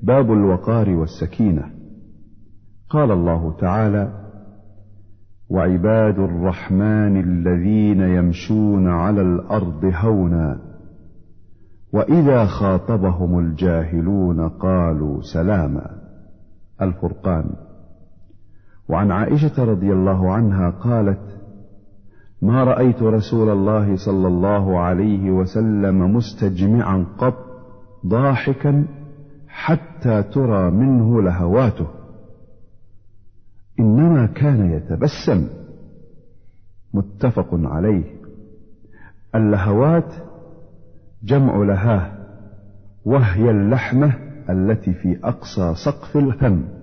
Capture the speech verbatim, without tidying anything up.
باب الوقار والسكينة. قال الله تعالى: وعباد الرحمن الذين يمشون على الأرض هونا وإذا خاطبهم الجاهلون قالوا سلاما. الفرقان. وعن عائشة رضي الله عنها قالت: ما رأيت رسول الله صلى الله عليه وسلم مستجمعا قط ضاحكا حتى ترى منه لهواته، إنما كان يتبسم. متفق عليه. اللهوات جمع لهاه، وهي اللحمة التي في أقصى سقف الفم.